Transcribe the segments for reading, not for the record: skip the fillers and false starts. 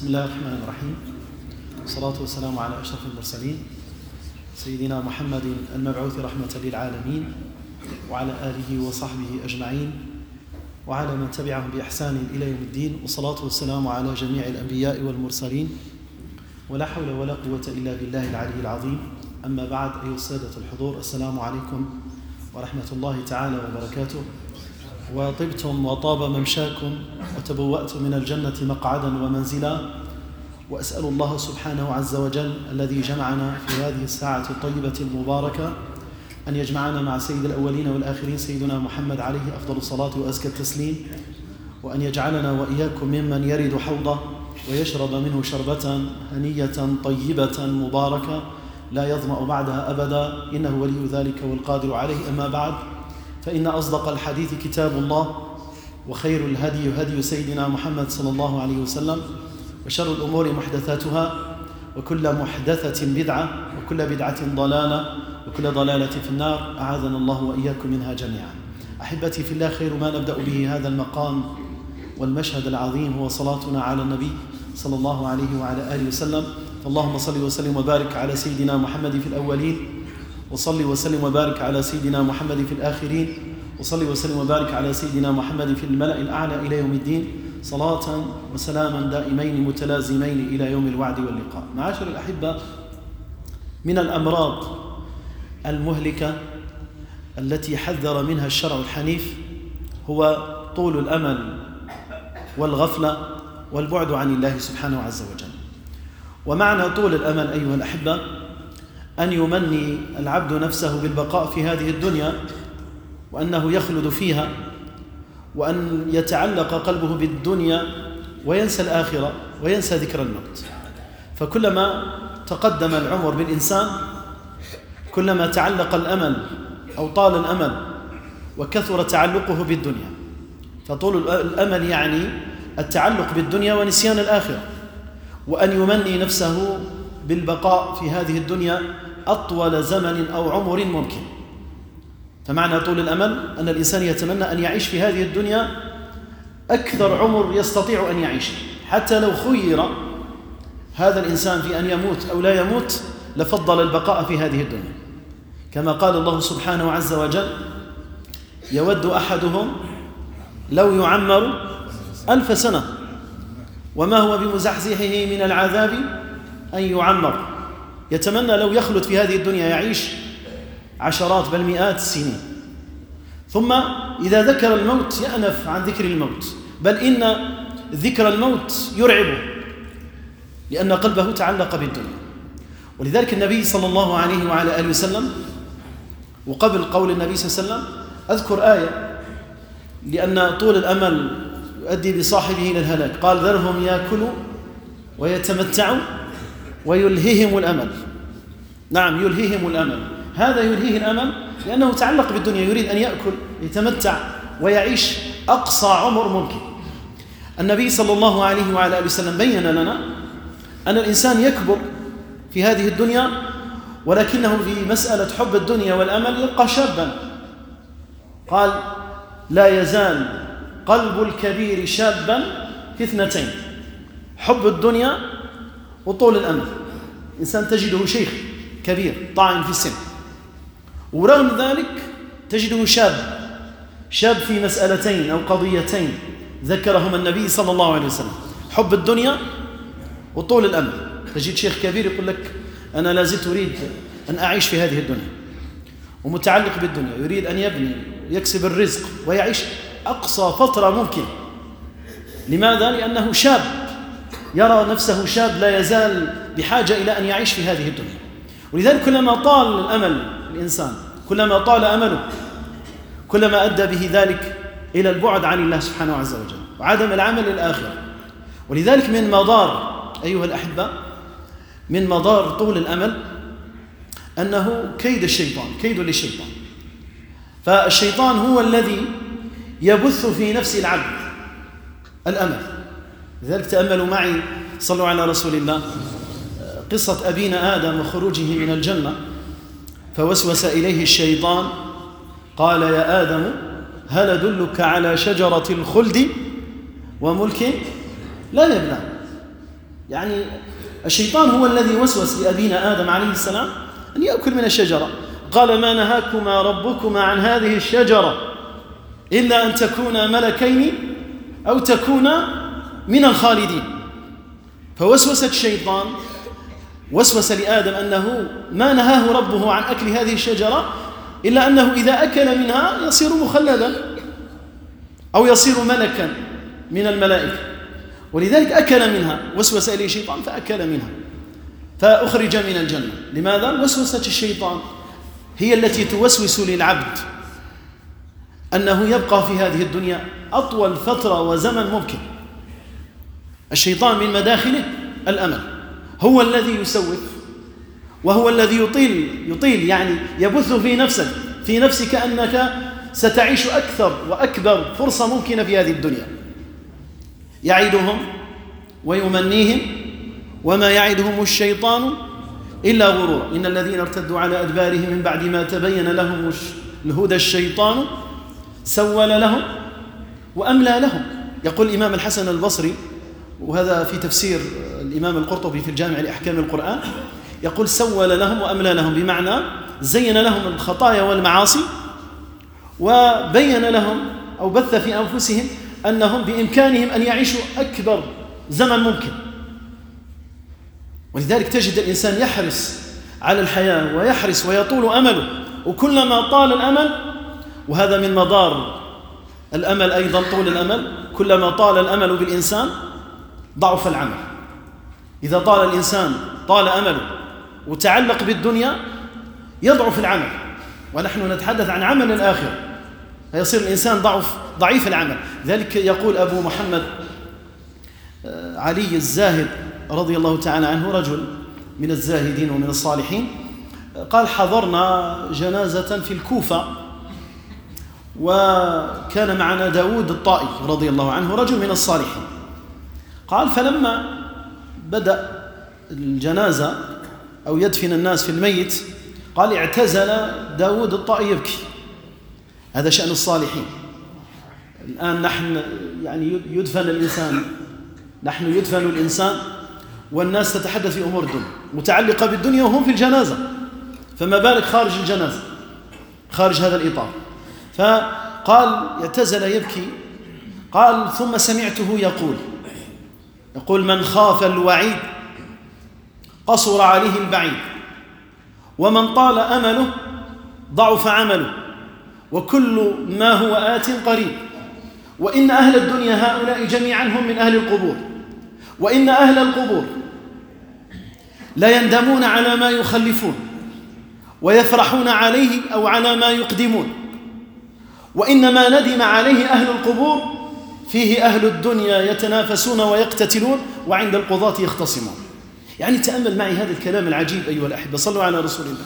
بسم الله الرحمن الرحيم. والصلاة والسلام على أشرف المرسلين سيدنا محمد المبعوث رحمة للعالمين وعلى آله وصحبه أجمعين وعلى من تبعهم بإحسان إلى يوم الدين، والصلاة والسلام على جميع الأنبياء والمرسلين، ولا حول ولا قوة إلا بالله العلي العظيم. أما بعد، أيها السادة الحضور، السلام عليكم ورحمة الله تعالى وبركاته. وطبتم وطاب ممشاكم وتبوأتم من الجنة مقعدا ومنزلا، وأسأل الله سبحانه عز وجل الذي جمعنا في هذه الساعة الطيبة المباركة أن يجمعنا مع سيد الأولين والآخرين سيدنا محمد عليه أفضل الصلاة وأزكى التسليم، وأن يجعلنا وإياكم ممن يرد حوضه ويشرب منه شربة هنية طيبة مباركة لا يظمأ بعدها أبدا، إنه ولي ذلك والقادر عليه. أما بعد، فإن أصدق الحديث كتاب الله، وخير الهدي هدي سيدنا محمد صلى الله عليه وسلم، وشر الأمور محدثاتها، وكل محدثة بدعة، وكل بدعة ضلالة، وكل ضلالة في النار، أعاذنا الله وإياكم منها جميعا. أحبتي في الله، خير ما نبدأ به هذا المقام والمشهد العظيم هو صلاتنا على النبي صلى الله عليه وعلى آله وسلم. فاللهم صل وسلم وبارك على سيدنا محمد في الأولين، وصل وسلم وبارك على سيدنا محمد في الآخرين، وصل وسلم وبارك على سيدنا محمد في الملأ الأعلى إلى يوم الدين، صلاة وسلاما دائمين متلازمين إلى يوم الوعد واللقاء. معاشر الأحبة، من الأمراض المهلكة التي حذر منها الشرع الحنيف هو طول الأمل والغفلة والبعد عن الله سبحانه عز وجل. ومعنى طول الأمل أيها الأحبة أن يمني العبد نفسه بالبقاء في هذه الدنيا، وأنه يخلد فيها، وأن يتعلق قلبه بالدنيا وينسى الآخرة وينسى ذكر الموت. فكلما تقدم العمر بالإنسان كلما تعلق الأمل أو طال الأمل وكثر تعلقه بالدنيا. فطول الأمل يعني التعلق بالدنيا ونسيان الآخرة، وأن يمني نفسه بالبقاء في هذه الدنيا أطول زمن أو عمر ممكن. فمعنى طول الأمل أن الإنسان يتمنى أن يعيش في هذه الدنيا أكثر عمر يستطيع أن يعيش، حتى لو خير هذا الإنسان في أن يموت أو لا يموت لفضل البقاء في هذه الدنيا، كما قال الله سبحانه عز وجل: يود أحدهم لو يعمر 1000 سنة وما هو بمزحزحه من العذاب أن يعمر. يتمنى لو يخلد في هذه الدنيا يعيش عشرات بل مئات السنين، ثم إذا ذكر الموت يأنف عن ذكر الموت، بل إن ذكر الموت يرعبه لأن قلبه تعلق بالدنيا. ولذلك النبي صلى الله عليه وعلى آله وسلم، وقبل قول النبي صلى الله عليه وسلم أذكر آية، لأن طول الأمل يؤدي بصاحبه إلى الهلاك. قال: ذرهم يأكلوا ويتمتعوا ويلهيهم الأمل. نعم، يلهيهم الأمل. هذا يلهيه الأمل لأنه تعلق بالدنيا، يريد أن يأكل يتمتع ويعيش أقصى عمر ممكن. النبي صلى الله عليه وعلى آله وسلم بين لنا أن الإنسان يكبر في هذه الدنيا، ولكنه في مسألة حب الدنيا والأمل يبقى شابا. قال: لا يزال قلب الكبير شابا في 2: حب الدنيا وطول الأمل. إنسان تجده شيخ كبير طاعن في السن، ورغم ذلك تجده شاب في مسألتين أو قضيتين ذكرهما النبي صلى الله عليه وسلم: حب الدنيا وطول الأمل. تجد شيخ كبير يقول لك: أنا لا زلت أريد أن أعيش في هذه الدنيا، ومتعلق بالدنيا، يريد أن يبني ويكسب الرزق ويعيش أقصى فترة ممكن. لماذا؟ لأنه شاب، يرى نفسه شاب لا يزال بحاجة إلى أن يعيش في هذه الدنيا. ولذلك كلما طال الأمل الإنسان، كلما طال أمله، كلما أدى به ذلك إلى البعد عن الله سبحانه عز وجل وعدم العمل للآخرة. ولذلك من مضار أيها الأحبة، من مضار طول الأمل أنه كيد للشيطان. فالشيطان هو الذي يبث في نفس العبد الأمل. لذلك تأملوا معي، صلوا على رسول الله، قصة أبينا آدم وخروجه من الجنة. فوسوس إليه الشيطان قال: يا آدم هل أدلك على شجرة الخلد وملك لا يبلى. يعني الشيطان هو الذي وسوس لأبينا آدم عليه السلام أن يأكل من الشجرة، قال ما نهاكما ربكما عن هذه الشجرة إلا أن تكونا ملكين أو تكونا من الخالدين. فوسوس الشيطان، وسوس لآدم أنه ما نهاه ربه عن أكل هذه الشجرة إلا أنه إذا أكل منها يصير مخلدا أو يصير ملكا من الملائكة، ولذلك أكل منها، وسوس إليه الشيطان فأكل منها فأخرج من الجنة. لماذا؟ وسوسة الشيطان هي التي توسوس للعبد أنه يبقى في هذه الدنيا أطول فترة وزمن ممكن. الشيطان من مداخله الأمل، هو الذي يسوف وهو الذي يطيل يعني يبث في نفسك أنك ستعيش أكثر وأكبر فرصة ممكنة في هذه الدنيا. يعدهم ويمنيهم وما يعدهم الشيطان إلا غرورا، إن الذين ارتدوا على أدبارهم من بعد ما تبين لهم الهدى الشيطان سول لهم وأملى لهم. يقول الإمام الحسن البصري، وهذا في تفسير الإمام القرطبي في الجامع لأحكام القرآن، يقول سول لهم وأملى لهم، بمعنى زين لهم الخطايا والمعاصي وبين لهم أو بث في أنفسهم أنهم بإمكانهم أن يعيشوا أكبر زمن ممكن. ولذلك تجد الإنسان يحرص على الحياة ويحرص ويطول أمله، وكلما طال الأمل، وهذا من مضار الأمل أيضا طول الأمل، كلما طال الأمل بالإنسان ضعف العمل. إذا طال الإنسان طال أمله وتعلق بالدنيا يضعف العمل، ونحن نتحدث عن عمل الآخرة، فيصير الإنسان ضعيف العمل. ذلك يقول أبو محمد علي الزاهد رضي الله تعالى عنه، رجل من الزاهدين ومن الصالحين، قال حضرنا جنازة في الكوفة وكان معنا داود الطائي رضي الله عنه، رجل من الصالحين. قال فلما بدأ الجنازة أو يدفن الناس في الميت، قال اعتزل داود الطائي يبكي. هذا شأن الصالحين. الآن نحن يعني نحن يدفن الإنسان والناس تتحدث في أمور الدنيا متعلقة بالدنيا وهم في الجنازة، فما بالك خارج الجنازة، خارج هذا الإطار. فقال اعتزل يبكي. قال ثم سمعته يقول من خاف الوعيد قصر عليه البعيد، ومن طال أمله ضعف عمله، وكل ما هو آت قريب، وإن أهل الدنيا هؤلاء جميعا هم من أهل القبور، وإن أهل القبور لا يندمون على ما يخلفون ويفرحون عليه أو على ما يقدمون، وإنما ندم عليه أهل القبور فيه أهل الدنيا يتنافسون ويقتتلون وعند القضاة يختصمون. يعني تأمل معي هذا الكلام العجيب أيها الأحبة، صلوا على رسول الله.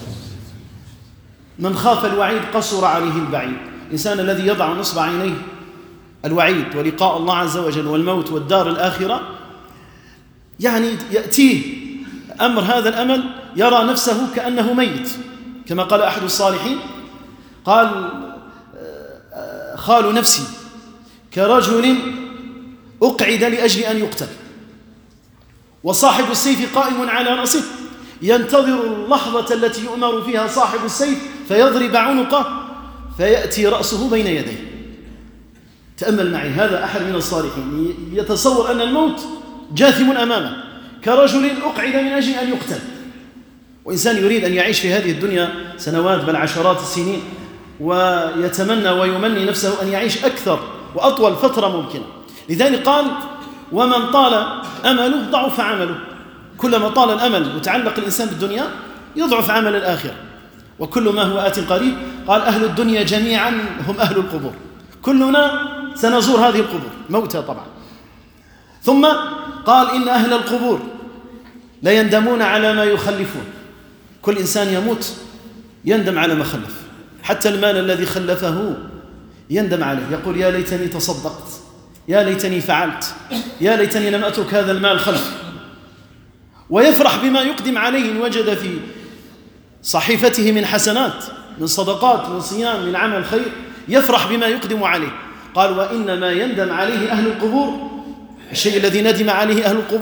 من خاف الوعيد قصر عليه البعيد. الإنسان الذي يضع نصب عينيه الوعيد ولقاء الله عز وجل والموت والدار الآخرة، يعني يأتيه أمر هذا الأمل يرى نفسه كأنه ميت، كما قال أحد الصالحين، قال خال نفسي كرجل أقعد لأجل أن يقتل، وصاحب السيف قائم على رأسه ينتظر اللحظة التي يؤمر فيها صاحب السيف فيضرب عنقه فيأتي رأسه بين يديه. تأمل معي، هذا أحد من الصالحين يتصور أن الموت جاثم أمامه كرجل أقعد من أجل أن يقتل. وإنسان يريد أن يعيش في هذه الدنيا سنوات بل عشرات السنين، ويتمنى ويمني نفسه أن يعيش أكثر وأطول فترة ممكنة. لذلك قال ومن طال أمله ضعف عمله. كلما طال الأمل وتعلق الإنسان بالدنيا يضعف عمل الآخرة، وكل ما هو آت قريب. قال أهل الدنيا جميعا هم أهل القبور، كلنا سنزور هذه القبور موتى طبعا. ثم قال إن أهل القبور لا يندمون على ما يخلفون. كل إنسان يموت يندم على ما خلف، حتى المال الذي خلفه يندم عليه، يقول يا ليتني تصدقت، يا ليتني فعلت، يا ليتني لم أترك هذا المال خلف. ويفرح بما يقدم عليه إن وجد في صحيفته من حسنات، من صدقات، من صيام، من عمل خير، يفرح بما يقدم عليه. قال وإنما يندم عليه أهل القبور، الشيء الذي ندم عليه أهل القبور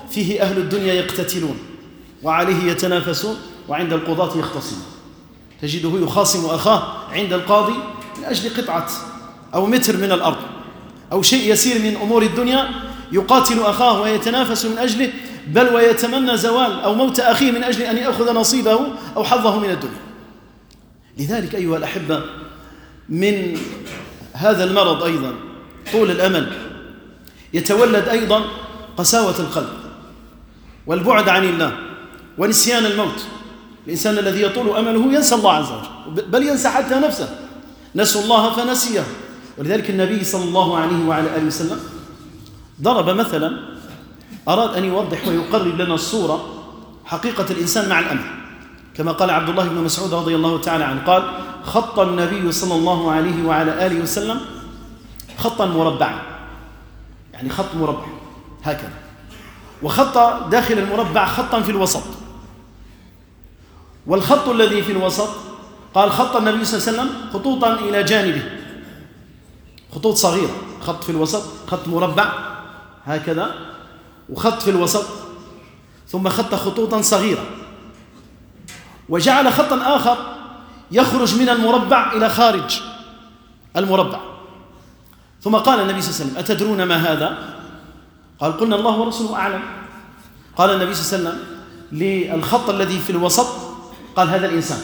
فيه أهل الدنيا يقتتلون وعليه يتنافسون وعند القضاة يختصمون. تجده يخاصم أخاه عند القاضي من أجل قطعة أو متر من الأرض أو شيء يسير من أمور الدنيا، يقاتل أخاه ويتنافس من أجله، بل ويتمنى زوال أو موت أخيه من أجل أن يأخذ نصيبه أو حظه من الدنيا. لذلك أيها الأحبة، من هذا المرض أيضا طول الأمل يتولد أيضا قساوة القلب والبعد عن الله ونسيان الموت. الإنسان الذي يطول أمله ينسى الله عز وجل، بل ينسى حتى نفسه، نسوا الله فنسيه. ولذلك النبي صلى الله عليه وعلى آله وسلم ضرب مثلا أراد أن يوضح ويقرب لنا الصورة حقيقة الإنسان مع الأمل، كما قال عبد الله بن مسعود رضي الله تعالى عنه قال: خط النبي صلى الله عليه وعلى آله وسلم خطا مربعا، يعني خط مربع هكذا، وخط داخل المربع خطا في الوسط، والخط الذي في الوسط قال خط النبي صلى الله عليه وسلم خطوطا إلى جانبه، خطوط صغيرة، خط في الوسط، خط مربع هكذا، وخط في الوسط، ثم خط خطوطا صغيرة، وجعل خطا آخر يخرج من المربع إلى خارج المربع. ثم قال النبي صلى الله عليه وسلم: أتدرون ما هذا؟ قال: قلنا الله ورسوله أعلم. قال النبي صلى الله عليه وسلم للخط الذي في الوسط قال: هذا الإنسان.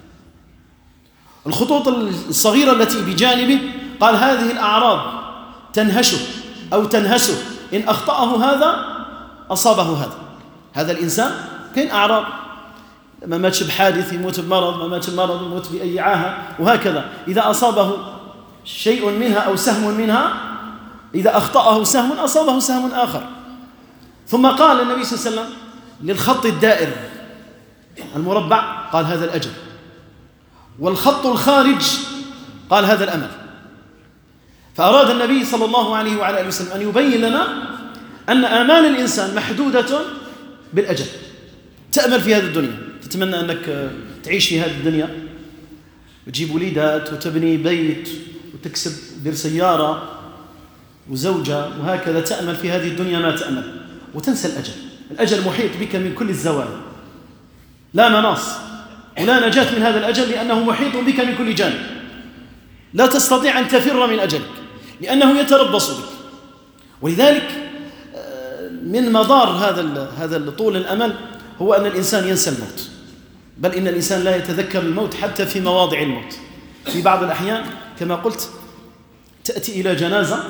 الخطوط الصغيرة التي بجانبه قال: هذه الأعراض تنهشه أو تنهسه، إن أخطأه هذا أصابه هذا الإنسان. كاين أعراض، ما ماتش بحادث يموت بمرض، ما ماتش بمرض يموت بأي عاهة، وهكذا. إذا أصابه شيء منها أو سهم منها، إذا أخطأه سهم أصابه سهم آخر. ثم قال النبي صلى الله عليه وسلم للخط الدائر المربع قال: هذا الأجل. والخط الخارج قال: هذا الأمل. فأراد النبي صلى الله عليه وعلى آله وسلم أن يبين لنا أن آمال الإنسان محدودة بالأجل. تأمل في هذه الدنيا، تتمنى أنك تعيش في هذه الدنيا وتجيب وليدات وتبني بيت وتكسب دير سيارة وزوجة وهكذا، تأمل في هذه الدنيا ما تأمل وتنسى الأجل. الأجل محيط بك من كل الزوايا، لا مناص ولا نجاة من هذا الأجل، لأنه محيط بك من كل جانب، لا تستطيع أن تفر من أجلك لأنه يتربص بك. ولذلك من مضار هذا طول الأمل هو أن الإنسان ينسى الموت، بل إن الإنسان لا يتذكر الموت حتى في مواضع الموت. في بعض الأحيان كما قلت تأتي إلى جنازة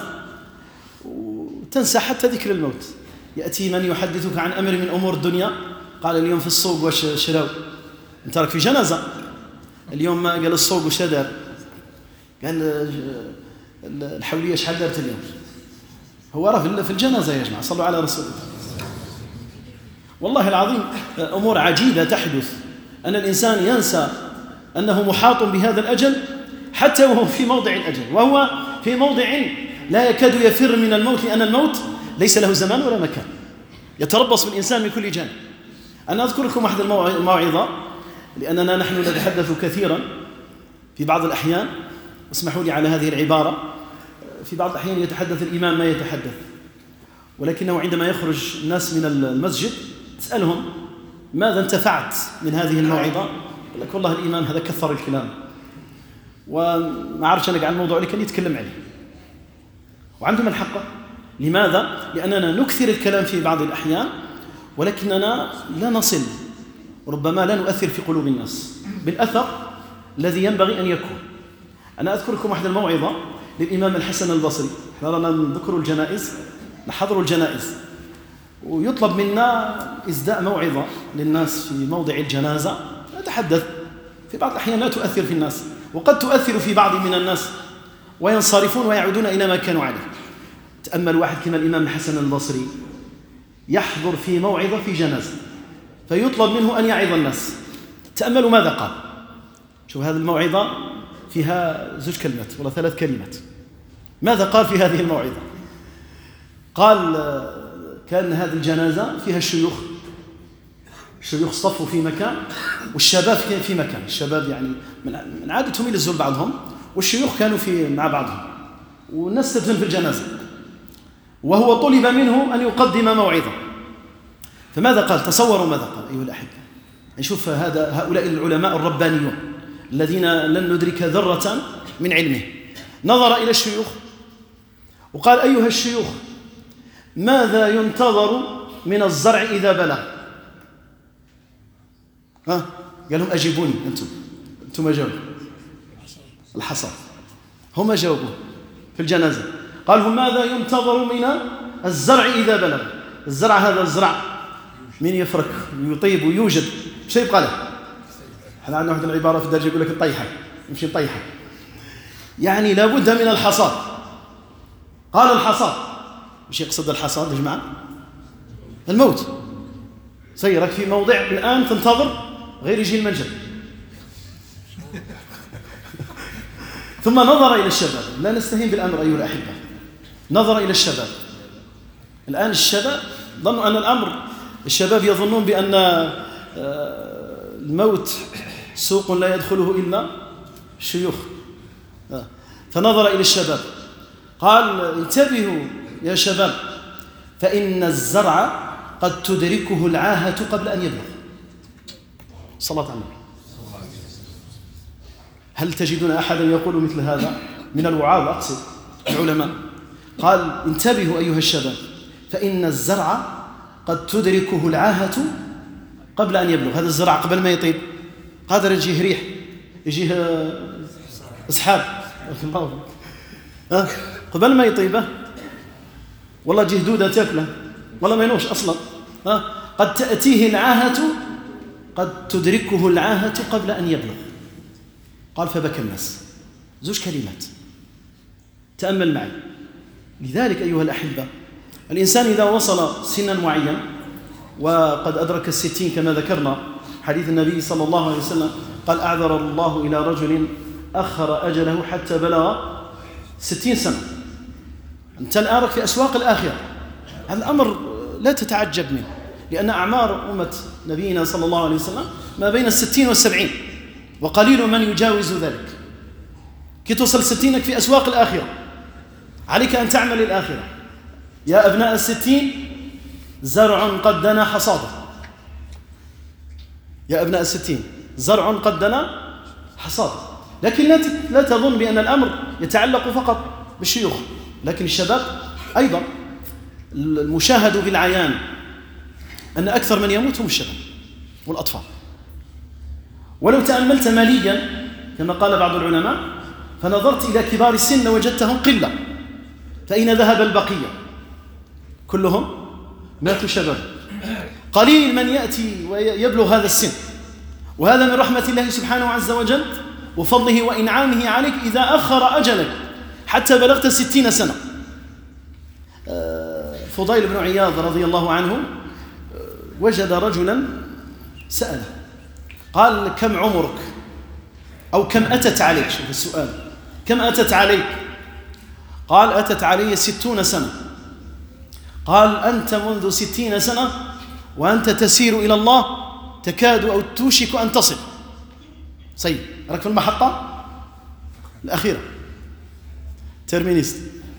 وتنسى حتى ذكر الموت. يأتي من يحدثك عن أمر من أمور الدنيا، قال: اليوم في السوق واش شراو؟ انت راك في جنازة اليوم، ما قال السوق واش دار؟ قال الحولية شحال دارت اليوم؟ هو راه في الجنازة يا جماعة، صلوا على رسول الله. والله العظيم أمور عجيبة تحدث، أن الإنسان ينسى أنه محاط بهذا الأجل حتى وهو في موضع الأجل، وهو في موضع لا يكاد يفر من الموت، لأن الموت ليس له زمان ولا مكان، يتربص بالإنسان من كل جانب. أنا أذكر لكم أحد الموعظة، لأننا نحن نتحدث كثيرا في بعض الأحيان، اسمحوا لي على هذه العبارة، في بعض الأحيان يتحدث الإمام ما يتحدث، ولكنه عندما يخرج الناس من المسجد تسألهم: ماذا انتفعت من هذه الموعظة؟ يقول لك: والله الإمام هذا كثر الكلام وما عرفش أنا قاعد الموضوع اللي كان يتكلم عليه. وعندهم الحق. لماذا؟ لأننا نكثر الكلام في بعض الأحيان ولكننا لا نصل، وربما لا نؤثر في قلوب الناس بالأثر الذي ينبغي أن يكون. أنا أذكر لكم واحدة الموعظة للإمام الحسن البصري. احنا رانا نذكر الجنائز، نحضر الجنائز، ويطلب منا إسداء موعظة للناس في موضع الجنازة. نتحدث في بعض الأحيان لا تؤثر في الناس، وقد تؤثر في بعض من الناس وينصرفون ويعودون إلى ما كانوا عليه. تأمل واحد كما الإمام الحسن البصري يحضر في موعظة في جنازة، فيطلب منه أن يعظ الناس. تأملوا ماذا قال. شوف هذه الموعظة فيها 2 كلمات ولا 3 كلمات. ماذا قال في هذه الموعظة؟ قال: كان هذه الجنازة فيها الشيوخ صفوا في مكان، والشباب في مكان. الشباب يعني من عادتهم يلزوا بعضهم، والشيوخ كانوا مع بعضهم، والناس تدفن في الجنازة، وهو طلب منه أن يقدم موعظة. فماذا قال؟ تصوروا ماذا قال أيها الأحبة. نشوف هؤلاء العلماء الربانيون الذين لن ندرك ذرة من علمه. نظر إلى الشيوخ وقال: أيها الشيوخ، ماذا ينتظر من الزرع إذا بلغ؟ قال لهم: أجيبوني أنتم جاوبوا. الحصاد. هم جاوبوا في الجنازة. قال لهم: ماذا ينتظر من الزرع إذا بلغ؟ الزرع هذا الزرع من يفرك ويطيب ويوجد، مش يبقى له. احنا عندنا واحد العبارة في الدرجة يقول لك الطيحة، يمشي الطيحة، يعني لابد من الحصاد. قال: الحصاد. مش يقصد الحصاد يا جماعة؟ الموت. سيرك في موضع الآن تنتظر غير يجي المنجل. ثم نظر إلى الشباب. لا نستهين بالأمر أيها الأحبة. نظر إلى الشباب. الآن الشباب ظنوا أن الأمر، الشباب يظنون بأن الموت سوق لا يدخله إلا الشيوخ. فنظر إلى الشباب قال: انتبهوا يا شباب، فإن الزرع قد تدركه العاهة قبل أن يبلغ. صلاة على النبي. هل تجدون أحدا يقول مثل هذا من الوعاظ؟ أقصد العلماء. قال: انتبهوا أيها الشباب، فإن الزرع قد تدركه العاهة قبل أن يبلغ. هذا الزرع قبل ما يطيب قادر يجيه ريح، يجيه أسحاب قبل ما يطيبه، والله جيه دودة تأكله، والله ما ينوش أصلا. قد تأتيه العاهة، قد تدركه العاهة قبل أن يبلغ. قال: فبكى الناس. زوج كلمات، تأمل معي. لذلك أيها الأحبة، الإنسان إذا وصل سنا معين وقد أدرك 60 كما ذكرنا حديث النبي صلى الله عليه وسلم، قال: أعذر الله إلى رجل أخر أجله حتى بلغ 60 سنة. أنت الآن في أسواق الآخرة. هذا الأمر لا تتعجب منه، لأن أعمار أمة نبينا صلى الله عليه وسلم ما بين 60 و70، وقليل من يجاوز ذلك. كي توصل 60 في أسواق الآخرة، عليك أن تعمل الآخرة. يا أبناء 60 زرع قد دنا حصاده. يا أبناء 60 زرع قد دنا حصاده. لكن لا تظن بأن الأمر يتعلق فقط بالشيوخ، لكن الشباب أيضا. المشاهد بالعيان أن أكثر من يموت هم الشباب والأطفال. ولو تأملت ماليا كما قال بعض العلماء، فنظرت إلى كبار السن وجدتهم قلة، فأين ذهب البقية؟ كلهم ماتوا شباب. قليل من يأتي ويبلغ هذا السن، وهذا من رحمة الله سبحانه عز وجل وفضله وإنعامه عليك إذا أخر أجلك حتى بلغت 60 سنة. فضيل بن عياض رضي الله عنه وجد رجلا سأله، قال: كم عمرك؟ أو كم أتت عليك؟ شوف السؤال، كم أتت عليك؟ قال: أتت علي 60 سنة. قال: أنت منذ 60 سنة وأنت تسير إلى الله، تكاد أو توشك أن تصل. سيد رك في المحطة الأخيرة، ترمينيست.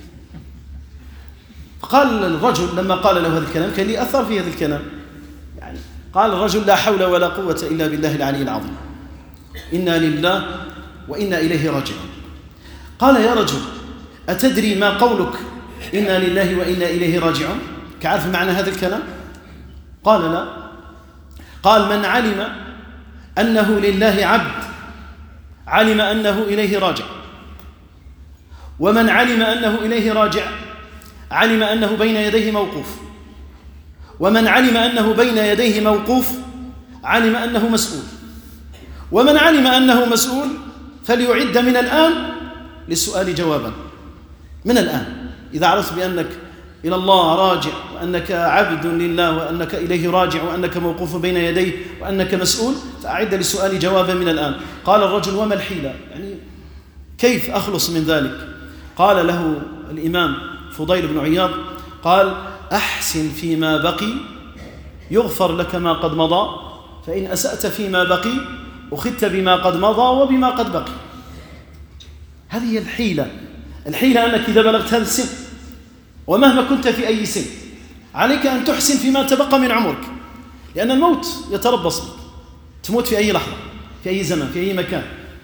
قال الرجل لما قال له هذا الكلام، كان لي أثر في هذا الكلام يعني، قال الرجل: لا حول ولا قوة إلا بالله العلي العظيم، إنا لله وإنا إليه راجعون. قال: يا رجل، أتدري ما قولك إنا لله وإنا إليه راجعون؟ كعرف معنى هذا الكلام؟ قال: لا. قال: من علم أنه لله عبد علم أنه إليه راجع، ومن علم أنه إليه راجع علم أنه بين يديه موقوف، ومن علم أنه بين يديه موقوف علم أنه مسؤول، ومن علم أنه مسؤول فليعد من الآن للسؤال جوابا. من الآن إذا عرفت بأنك إلى الله راجع، وأنك عبد لله، وأنك إليه راجع، وأنك موقوف بين يديه، وأنك مسؤول، فأعد للسؤال جوابا من الآن. قال الرجل: وما الحيلة؟ يعني كيف أخلص من ذلك؟ قال له الإمام فضيل بن عياض، قال: أحسن فيما بقي يغفر لك ما قد مضى، فإن أسأت فيما بقي أخذت بما قد مضى وبما قد بقي. هذه الحيلة. الحيلة أنك إذا بلغت هذا السن، ومهما كنت في أي سن، عليك أن تحسن فيما تبقى من عمرك، لأن الموت يتربص بك، تموت في أي لحظة، في أي زمن، في أي مكان.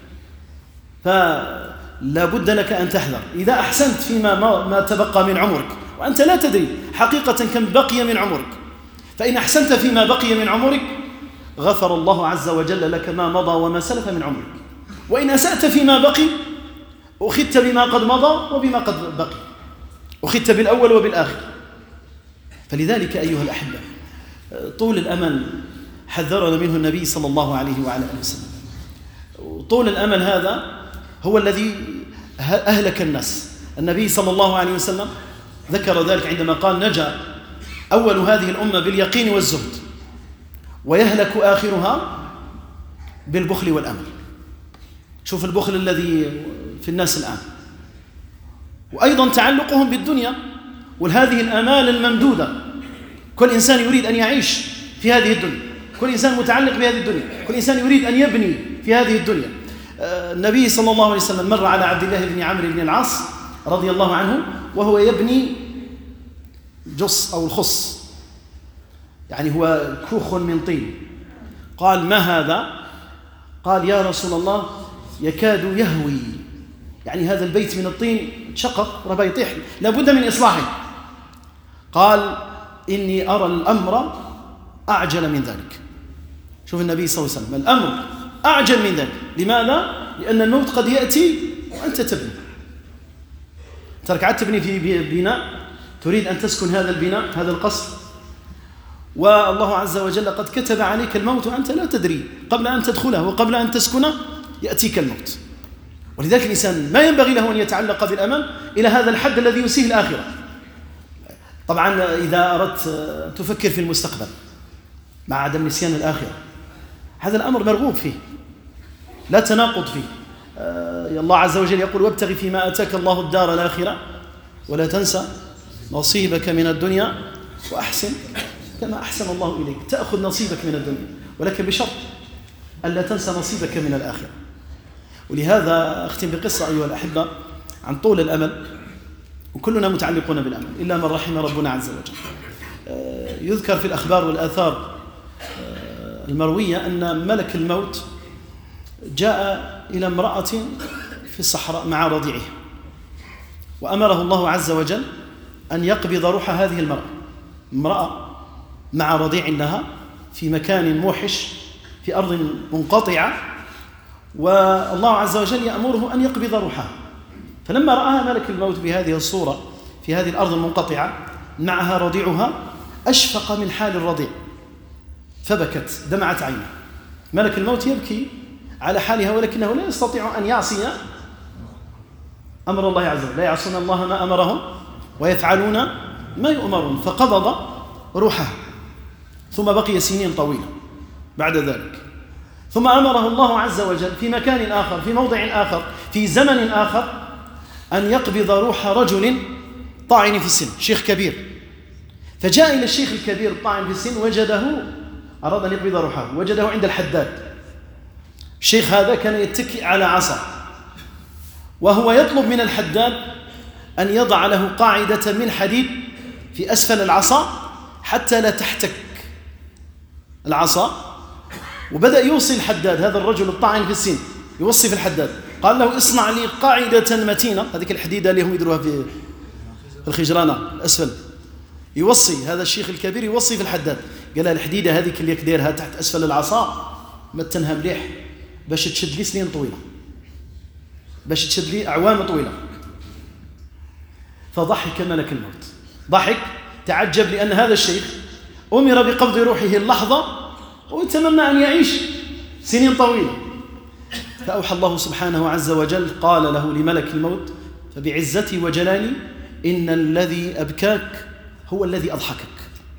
فلا بد لك أن تحذر. إذا أحسنت فيما ما تبقى من عمرك وأنت لا تدري حقيقة كم بقي من عمرك، فإن أحسنت فيما بقي من عمرك غفر الله عز وجل لك ما مضى وما سلف من عمرك، وإن أسأت فيما بقي أخذت بما قد مضى وبما قد بقي، أخذت بالأول وبالآخر. فلذلك أيها الأحبة، طول الأمل حذرنا منه النبي صلى الله عليه وعلى آله وسلم. طول الأمل هذا هو الذي أهلك الناس. النبي صلى الله عليه وسلم ذكر ذلك عندما قال: نجا أول هذه الأمة باليقين والزهد، ويهلك آخرها بالبخل والأمل. شوف البخل الذي في الناس الآن، وأيضا تعلقهم بالدنيا وهذه الآمال الممدودة. كل إنسان يريد أن يعيش في هذه الدنيا، كل إنسان متعلق بهذه الدنيا، كل إنسان يريد أن يبني في هذه الدنيا. النبي صلى الله عليه وسلم مر على عبد الله بن عمرو بن العاص رضي الله عنه وهو يبني جص أو الخص، يعني هو كوخ من طين. قال: ما هذا؟ قال: يا رسول الله يكاد يهوي، يعني هذا البيت من الطين شقق ربا يطيح، لابد من إصلاحه. قال: إني أرى الأمر أعجل من ذلك. شوف النبي صلى الله عليه وسلم، الأمر أعجل من ذلك. لماذا؟ لأن الموت قد يأتي وأنت تبني. ترك عاد تبني في بناء، تريد أن تسكن هذا البناء، هذا القصر، والله عز وجل قد كتب عليك الموت وأنت لا تدري. قبل أن تدخله وقبل أن تسكنه يأتيك الموت. ولذلك الإنسان ما ينبغي له أن يتعلق بالأمل إلى هذا الحد الذي يسيه الآخرة. طبعا إذا أردت تفكر في المستقبل مع عدم نسيان الآخرة، هذا الأمر مرغوب فيه، لا تناقض فيه. الله عز وجل يقول: وابتغ فيما آتاك الله الدار الآخرة ولا تنسى نصيبك من الدنيا وأحسن كما أحسن الله إليك. تأخذ نصيبك من الدنيا، ولكن بشرط ألا تنسى نصيبك من الآخرة. ولهذا أختم بقصة أيها الأحبة عن طول الأمل، وكلنا متعلقون بالأمل إلا من رحم ربنا عز وجل. يذكر في الأخبار والآثار المروية أن ملك الموت جاء إلى امرأة في الصحراء مع رضيعها، وأمره الله عز وجل أن يقبض روح هذه المرأة، امرأة مع رضيع لها في مكان موحش في أرض منقطعة، والله عز وجل يأمره أن يقبض روحها. فلما رآها ملك الموت بهذه الصورة في هذه الأرض المنقطعة معها رضيعها أشفق من حال الرضيع فبكت، دمعت عينه. ملك الموت يبكي على حالها، ولكنه لا يستطيع أن يعصي أمر الله عز وجل، لا يعصون الله ما أمرهم ويفعلون ما يؤمرون. فقبض روحها، ثم بقي سنين طويلة بعد ذلك. ثم أمره الله عز وجل في مكان آخر، في موضع آخر، في زمن آخر، أن يقبض روح رجل طاعن في السن، شيخ كبير. فجاء إلى الشيخ الكبير الطاعن في السن، وجده، أراد أن يقبض روحه، وجده عند الحداد. الشيخ هذا كان يتكئ على عصا، وهو يطلب من الحداد أن يضع له قاعدة من حديد في أسفل العصا حتى لا تحتك العصا. وبدأ يوصي الحداد، هذا الرجل الطاعن في السن يوصي في الحداد، قال له: اصنع لي قاعدة متينة، هذيك الحديدة اللي هم يدروها في الخجرانة الأسفل. يوصي هذا الشيخ الكبير، يوصي في الحداد، قال له: الحديدة هذيك اللي يكديرها تحت أسفل العصا متنها مليح باش تشد لي سنين طويلة، باش تشد لي أعوام طويلة. فضحك ملك الموت، ضحك، تعجب، لأن هذا الشيخ أمر بقبض روحه اللحظة ويتمنى أن يعيش سنين طويلة. فأوحى الله سبحانه عز وجل، قال له لملك الموت: فبعزتي وجلالي إن الذي أبكاك هو الذي أضحكك.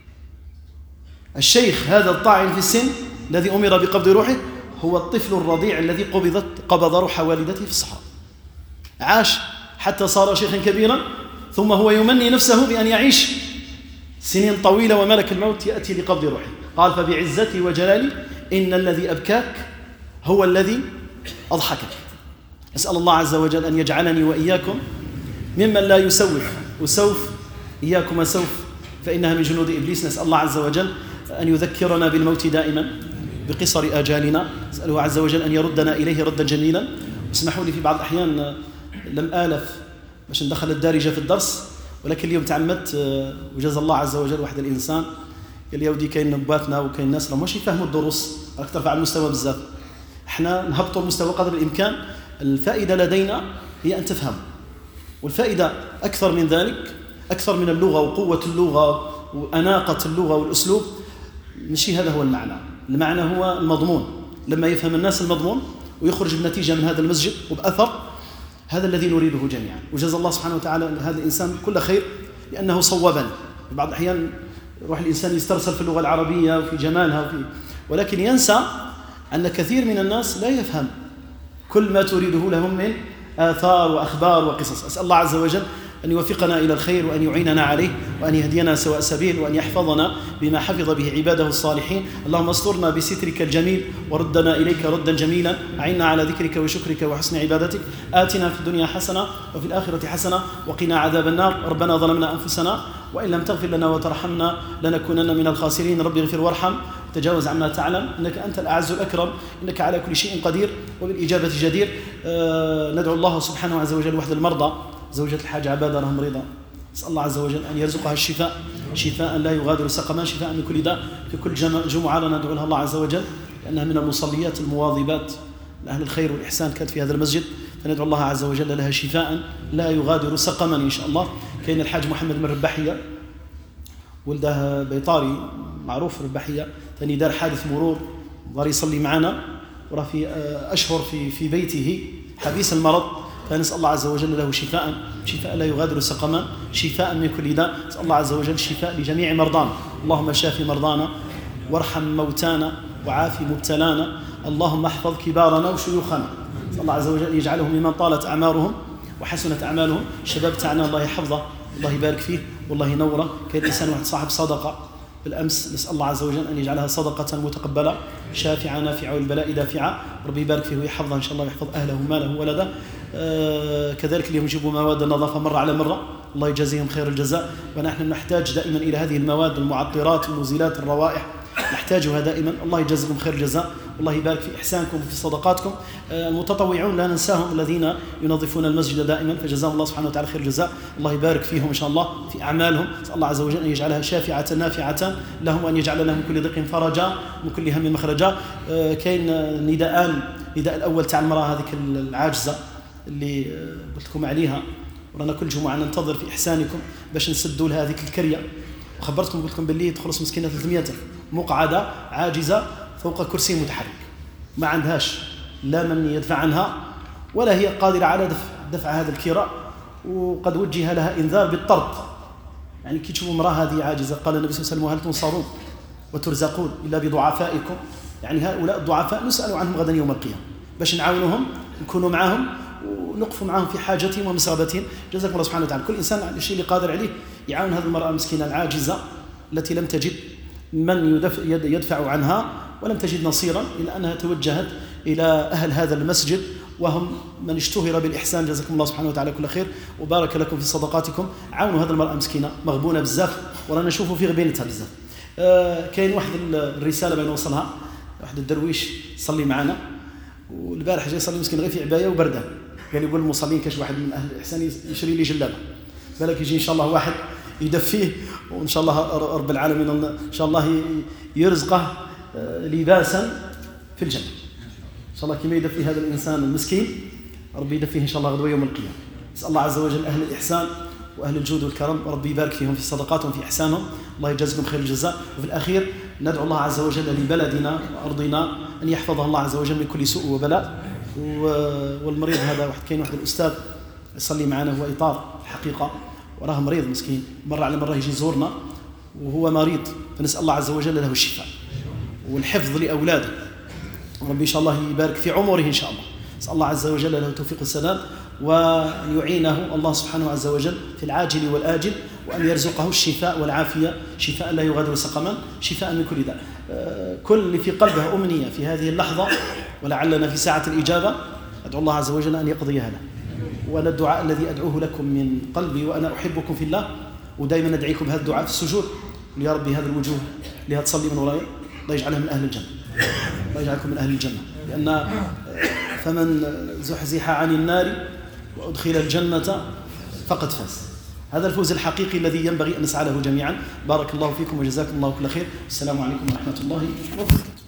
الشيخ هذا الطاعن في السن الذي أمر بقبض روحه هو الطفل الرضيع الذي قبض روح والدته في الصحراء، عاش حتى صار شيخا كبيرا، ثم هو يمني نفسه بأن يعيش سنين طويلة، وملك الموت يأتي لقبض روحه. قال: فبعزتي وجلالي إن الذي أبكاك هو الذي أضحكك. أسأل الله عز وجل أن يجعلني وإياكم ممن لا يسوف، وسوف إياكم سوف فإنها من جنود إبليس. نسأل الله عز وجل أن يذكرنا بالموت دائما بقصر آجالنا. أسأله عز وجل أن يردنا إليه ردا جميلا. اسمحوا لي في بعض الأحيان لم آلف باش ندخل الدارجة في الدرس، ولكن اليوم تعمدت وجزا الله عز وجل واحد الإنسان قال لي يا ودي كاين نباتنا وكاين ناس راه ماشي يفهموا الدروس، راك ترفع المستوى بزاف، احنا نهبطوا المستوى قدر الإمكان. الفائدة لدينا هي أن تفهم، والفائدة أكثر من ذلك، أكثر من اللغة وقوة اللغة وأناقة اللغة والأسلوب، ماشي هذا هو المعنى. المعنى هو المضمون. لما يفهم الناس المضمون ويخرج بنتيجة من هذا المسجد وبأثر، هذا الذي نريده جميعا. وجزا الله سبحانه وتعالى هذا الإنسان كل خير لأنه صوبنا. في بعض الأحيان يروح الإنسان يسترسل في اللغة العربية وفي جمالها ولكن ينسى أن كثير من الناس لا يفهم كل ما تريده لهم من آثار وأخبار وقصص. أسأل الله عز وجل أن يوفقنا إلى الخير وأن يعيننا عليه وأن يهدينا سواء السبيل وأن يحفظنا بما حفظ به عباده الصالحين. اللهم استرنا بسترك الجميل وردنا إليك ردا جميلا. أعنا على ذكرك وشكرك وحسن عبادتك. آتنا في الدنيا حسنة وفي الآخرة حسنة وقنا عذاب النار. ربنا ظلمنا أنفسنا وإن لم تغفر لنا وترحمنا لنكونن من الخاسرين. رب اغفر وارحم تجاوز عما تعلم، إنك أنت الأعز الأكرم، إنك على كل شيء قدير وبالإجابة جدير. ندعو الله سبحانه عز وجل وحد المرضى. زوجة الحاج عبادة لهم مريضة، نسأل الله عز وجل أن يرزقها الشفاء، شفاء لا يغادر سقما، شفاء من كل داء. في كل جمعة ندعو لها الله عز وجل لأنها من المصليات المواظبات لأهل الخير والإحسان كانت في هذا المسجد، فندعو الله عز وجل لها شفاء لا يغادر سقما إن شاء الله. كاين الحاج محمد من رباحية، ولده بيطاري معروف رباحية، ثاني دار حادث مرور، ضار يصلي معنا وراه في أشهر في بيته حبيس المرض، فنسأل الله عز وجل له شفاء، شفاء لا يغادر سقما، شفاء من كل داء. نسأل الله عز وجل شفاء لجميع مرضانا. اللهم شافي مرضانا وارحم موتانا وعافي مبتلانا. اللهم احفظ كبارنا وشيوخنا. نسأل الله عز وجل يجعلهم ممن طالت أعمارهم وحسنت أعمالهم. الشباب تاعنا الله يحفظه والله يبارك فيه والله ينوره. كاين إنسان واحد صاحب صدقة بالأمس، نسأل الله عز وجل أن يجعلها صدقة متقبلة شافعة نافعة والبلاء دافعة. ربي يبارك فيه ويحفظه إن شاء الله، يحفظ أهله وماله وولده. كذلك اليوم يجيبوا مواد النظافة مرة على مرة، الله يجازيهم خير الجزاء. ونحن نحتاج دائما إلى هذه المواد المعطرات المزيلات الروائح، نحتاجها دائما. الله يجازيكم خير الجزاء والله يبارك في إحسانكم وفي صدقاتكم. المتطوعون لا ننساهم الذين ينظفون المسجد دائما، فجزاهم الله سبحانه وتعالى خير الجزاء. الله يبارك فيهم إن شاء الله في أعمالهم. نسأل الله عز وجل أن يجعلها شافعة نافعة لهم، وأن يجعل لهم كل ضيق فرجا من كل هم مخرجا. كاين نداءان، نداء الأول تاع المرأة هذيك العاجزة اللي قلت لكم عليها، ورانا كل جمعة ننتظر في إحسانكم باش نسدوا لها هذيك الكرية. وخبرتكم قلت لكم باللي تخلص مسكينة 300 مقعدة عاجزة فوق كرسي متحرك، ما عندهاش لا من يدفع عنها ولا هي قادرة على دفع هذا الكراء، وقد وجه لها إنذار بالطرد. يعني كي تشوفوا امرأة هذه عاجزة، قال النبي صلى الله عليه وسلم: هل تنصرون وترزقون إلا بضعفائكم؟ يعني هؤلاء الضعفاء نسأل عنهم غدا يوم القيامة باش نعاونهم، نكونوا معهم ونقفوا معهم في حاجتهم ومسغبتهم. جزاكم الله سبحانه وتعالى. كل إنسان على الشيء اللي قادر عليه يعاون هذه المرأة المسكينة العاجزة التي لم تجد من يدفع عنها ولم تجد نصيرا، إلا أنها توجهت إلى أهل هذا المسجد وهم من اشتهر بالإحسان. جزاكم الله سبحانه وتعالى كل خير وبارك لكم في صدقاتكم. عاونوا هذه المرأة المسكينة مغبونة بزاف، ورانا نشوفوا في غبينتها بزاف. كاين واحد الرسالة بين نوصلها، واحد الدرويش صلي معنا، والبارح جاي يصلي مسكين غير في عباية وبردان، قال يقول المصلين كاش واحد من أهل الإحسان يشري لي جلابة، بالك يجي إن شاء الله واحد يدفيه، وإن شاء الله رب العالمين إن شاء الله يرزقه لباسا في الجنة إن شاء الله، كما يدفي هذا الإنسان المسكين ربي يدفيه إن شاء الله غدوة يوم القيامة. نسأل الله عز وجل أهل الإحسان وأهل الجود والكرم ربي يبارك فيهم في صدقاتهم في إحسانهم، الله يجازيكم خير الجزاء. وفي الأخير ندعو الله عز وجل لبلدنا وأرضنا أن يحفظها الله عز وجل من كل سوء وبلاء. والمريض هذا واحد، كاين واحد الأستاذ يصلي معنا هو إطار الحقيقة، وراه مريض مسكين، مرة على مرة يجي يزورنا وهو مريض، فنسأل الله عز وجل له الشفاء والحفظ لأولاده، وربي إن شاء الله يبارك في عمره إن شاء الله. نسأل الله عز وجل له التوفيق والسداد، وأن يعينه الله سبحانه عز وجل في العاجل والآجل، وأن يرزقه الشفاء والعافية، شفاء لا يغادر سقما، شفاء من كل داء. كل اللي في قلبه أمنية في هذه اللحظة ولعلنا في ساعة الإجابة، أدعو الله عز وجل أن يقضيها له. وأنا الدعاء الذي أدعوه لكم من قلبي وأنا أحبكم في الله، ودائما ندعيكم بهذا الدعاء في السجود، يا ربي هذه الوجوه اللي هتصلي من وراي الله يجعلها من أهل الجنة، الله يجعلكم من أهل الجنة، لأن فمن زحزح عن النار وأدخل الجنة فقد فاز. هذا الفوز الحقيقي الذي ينبغي أن نسعى له جميعا. بارك الله فيكم وجزاكم الله كل خير. السلام عليكم ورحمة الله وبركاته.